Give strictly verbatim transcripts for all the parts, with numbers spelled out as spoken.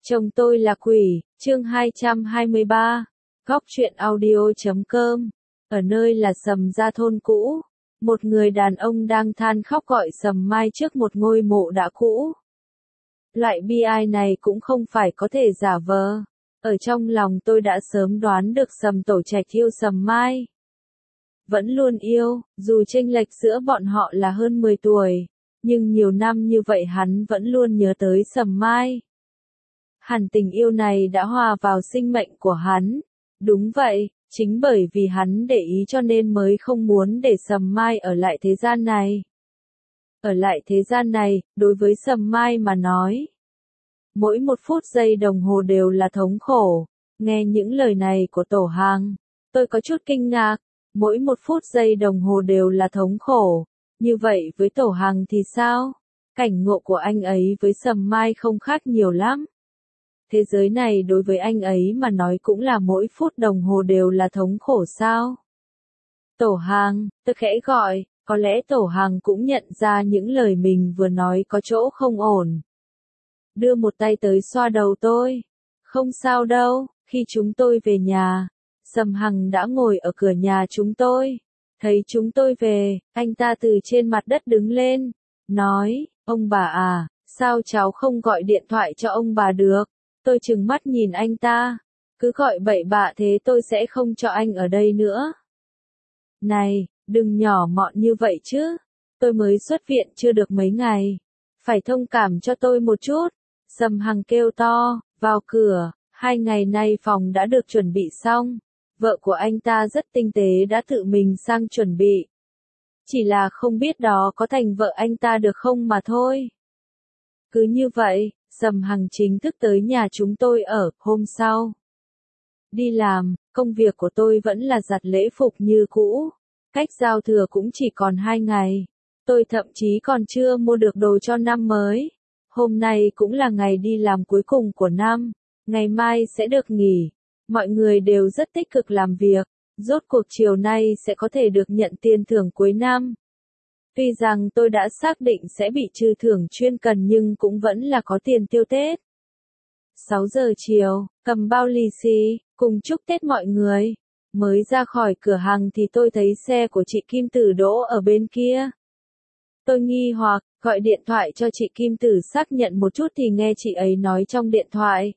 Chồng tôi là quỷ, chương hai trăm hai mươi ba, góc truyện audio.com. Ở nơi là Sầm Gia thôn cũ, một người đàn ông đang than khóc gọi Sầm Mai trước một ngôi mộ đã cũ. Loại bi ai này cũng không phải có thể giả vờ. Ở trong lòng tôi đã sớm đoán được Sầm Tổ Trạch yêu Sầm Mai. Vẫn luôn yêu, dù chênh lệch giữa bọn họ là hơn mười tuổi, nhưng nhiều năm như vậy hắn vẫn luôn nhớ tới Sầm Mai. Hẳn tình yêu này đã hòa vào sinh mệnh của hắn. Đúng vậy, chính bởi vì hắn để ý cho nên mới không muốn để Sầm Mai ở lại thế gian này. Ở lại thế gian này, đối với Sầm Mai mà nói, mỗi một phút giây đồng hồ đều là thống khổ. Nghe những lời này của Tổ Hằng, tôi có chút kinh ngạc. Mỗi một phút giây đồng hồ đều là thống khổ. Như vậy với Tổ Hằng thì sao? Cảnh ngộ của anh ấy với Sầm Mai không khác nhiều lắm. Thế giới này đối với anh ấy mà nói cũng là mỗi phút đồng hồ đều là thống khổ sao? Tổ Hằng, tôi khẽ gọi, có lẽ Tổ Hằng cũng nhận ra những lời mình vừa nói có chỗ không ổn. Đưa một tay tới xoa đầu tôi. Không sao đâu, khi chúng tôi về nhà, Sầm Hằng đã ngồi ở cửa nhà chúng tôi. Thấy chúng tôi về, anh ta từ trên mặt đất đứng lên, nói, ông bà à, sao cháu không gọi điện thoại cho ông bà được? Tôi trừng mắt nhìn anh ta, cứ gọi bậy bạ thế tôi sẽ không cho anh ở đây nữa. Này, đừng nhỏ mọn như vậy chứ, tôi mới xuất viện chưa được mấy ngày, phải thông cảm cho tôi một chút. Sầm Hằng kêu to, vào cửa, hai ngày nay phòng đã được chuẩn bị xong, vợ của anh ta rất tinh tế đã tự mình sang chuẩn bị. Chỉ là không biết đó có thành vợ anh ta được không mà thôi. Cứ như vậy, Sầm Hằng chính thức tới nhà chúng tôi ở, hôm sau. Đi làm, công việc của tôi vẫn là giặt lễ phục như cũ. Cách giao thừa cũng chỉ còn hai ngày. Tôi thậm chí còn chưa mua được đồ cho năm mới. Hôm nay cũng là ngày đi làm cuối cùng của năm. Ngày mai sẽ được nghỉ. Mọi người đều rất tích cực làm việc. Rốt cuộc chiều nay sẽ có thể được nhận tiền thưởng cuối năm. Tuy rằng tôi đã xác định sẽ bị trừ thưởng chuyên cần nhưng cũng vẫn là có tiền tiêu Tết. sáu giờ chiều, cầm bao lì xì, cùng chúc Tết mọi người. Mới ra khỏi cửa hàng thì tôi thấy xe của chị Kim Tử đỗ ở bên kia. Tôi nghi hoặc, gọi điện thoại cho chị Kim Tử xác nhận một chút thì nghe chị ấy nói trong điện thoại.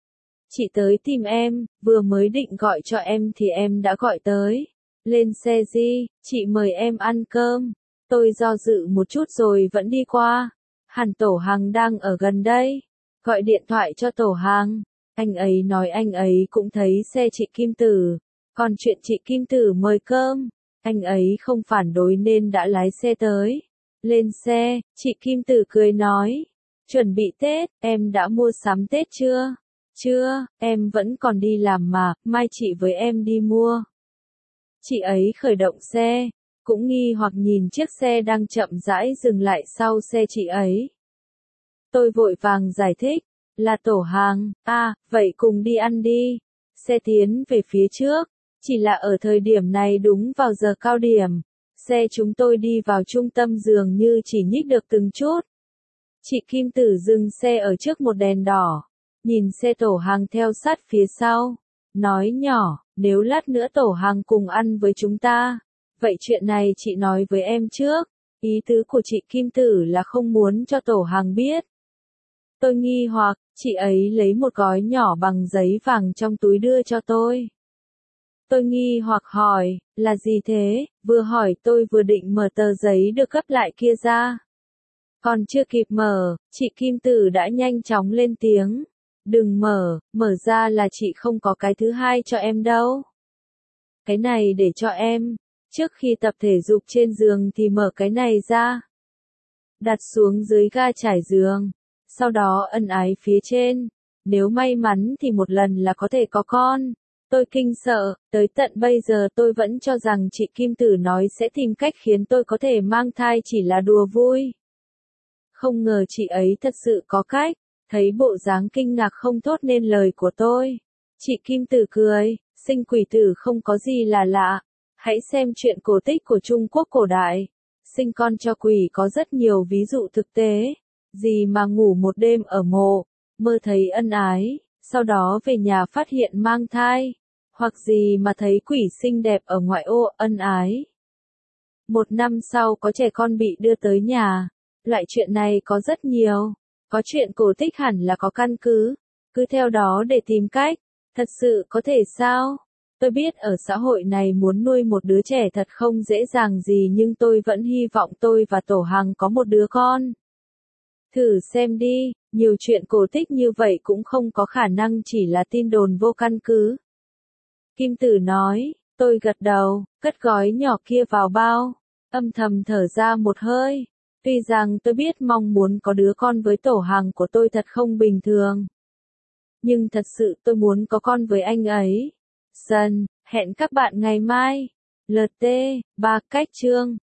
Chị tới tìm em, vừa mới định gọi cho em thì em đã gọi tới. Lên xe gì, chị mời em ăn cơm. Tôi do dự một chút rồi vẫn đi qua. Hẳn Tổ Hằng đang ở gần đây. Gọi điện thoại cho Tổ Hằng. Anh ấy nói anh ấy cũng thấy xe chị Kim Tử. Còn chuyện chị Kim Tử mời cơm, anh ấy không phản đối nên đã lái xe tới. Lên xe, chị Kim Tử cười nói. Chuẩn bị Tết, em đã mua sắm Tết chưa? Chưa, em vẫn còn đi làm mà, mai chị với em đi mua. Chị ấy khởi động xe. Cũng nghi hoặc nhìn chiếc xe đang chậm rãi dừng lại sau xe chị ấy. Tôi vội vàng giải thích, là Tổ Hằng, à, vậy cùng đi ăn đi. Xe tiến về phía trước, chỉ là ở thời điểm này đúng vào giờ cao điểm. Xe chúng tôi đi vào trung tâm dường như chỉ nhích được từng chút. Chị Kim Tử dừng xe ở trước một đèn đỏ, nhìn xe Tổ Hằng theo sát phía sau, nói nhỏ, nếu lát nữa Tổ Hằng cùng ăn với chúng ta. Vậy chuyện này chị nói với em trước, ý tứ của chị Kim Tử là không muốn cho Tổ Hằng biết. Tôi nghi hoặc, chị ấy lấy một gói nhỏ bằng giấy vàng trong túi đưa cho tôi. Tôi nghi hoặc hỏi, là gì thế? Vừa hỏi tôi vừa định mở tờ giấy được gấp lại kia ra. Còn chưa kịp mở, chị Kim Tử đã nhanh chóng lên tiếng. Đừng mở, mở ra là chị không có cái thứ hai cho em đâu. Cái này để cho em. Trước khi tập thể dục trên giường thì mở cái này ra. Đặt xuống dưới ga trải giường. Sau đó ân ái phía trên. Nếu may mắn thì một lần là có thể có con. Tôi kinh sợ, tới tận bây giờ tôi vẫn cho rằng chị Kim Tử nói sẽ tìm cách khiến tôi có thể mang thai chỉ là đùa vui. Không ngờ chị ấy thật sự có cách. Thấy bộ dáng kinh ngạc không thốt nên lời của tôi. Chị Kim Tử cười, sinh quỷ tử không có gì là lạ. Hãy xem chuyện cổ tích của Trung Quốc cổ đại. Sinh con cho quỷ có rất nhiều ví dụ thực tế. Gì mà ngủ một đêm ở mộ. mơ thấy ân ái, sau đó về nhà phát hiện mang thai, hoặc gì mà thấy quỷ xinh đẹp ở ngoại ô ân ái. Một năm sau có trẻ con bị đưa tới nhà, loại chuyện này có rất nhiều, có chuyện cổ tích hẳn là có căn cứ, cứ theo đó để tìm cách, thật sự có thể sao? Tôi biết ở xã hội này muốn nuôi một đứa trẻ thật không dễ dàng gì nhưng tôi vẫn hy vọng tôi và Tổ Hằng có một đứa con. Thử xem đi, nhiều chuyện cổ tích như vậy cũng không có khả năng chỉ là tin đồn vô căn cứ. Kim Tử nói, tôi gật đầu, cất gói nhỏ kia vào bao, âm thầm thở ra một hơi. Tuy rằng tôi biết mong muốn có đứa con với Tổ Hằng của tôi thật không bình thường. Nhưng thật sự tôi muốn có con với anh ấy. Dần, hẹn các bạn ngày mai. lờ tê, ba cách chương.